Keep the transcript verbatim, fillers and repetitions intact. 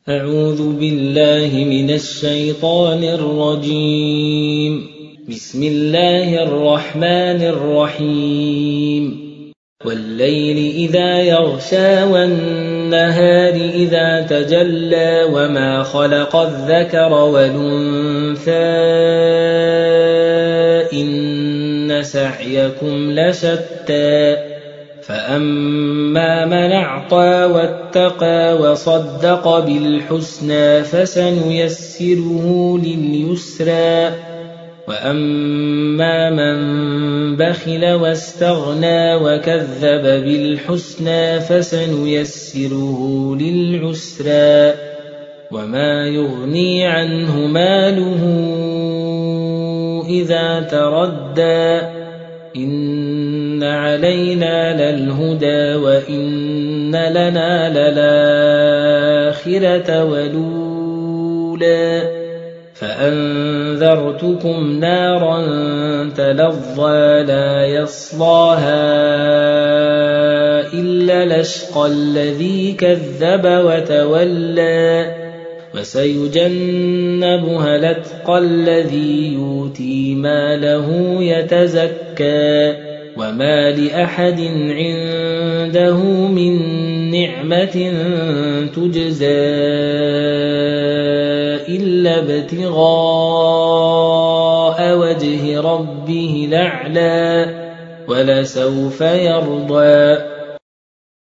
أعوذ بالله من الشيطان الرجيم. بسم الله الرحمن الرحيم. والليل إذا يغشى والنهار إذا تجلى وما خلق الذكر والأنثى إن سعيكم لشتى فأما من أعطى واتقى وصدق بالحسنى فسنيسره لليسرى وأما من بخل واستغنى وكذب بالحسنى فسنيسره للعسرى وما يغني عنه ماله إذا تردى إن علينا للهدى وإن لنا للآخرة والأولى فأنذرتكم نارا تلظى لا يصلاها إلا الأشقى الذي كذب وتولى وسيجنبها الأتقى الذي يؤتي ماله يتزكى وما لأحد عنده من نعمة تجزى إلا ابتغاء وجه ربه الأعلى ولسوف يرضى.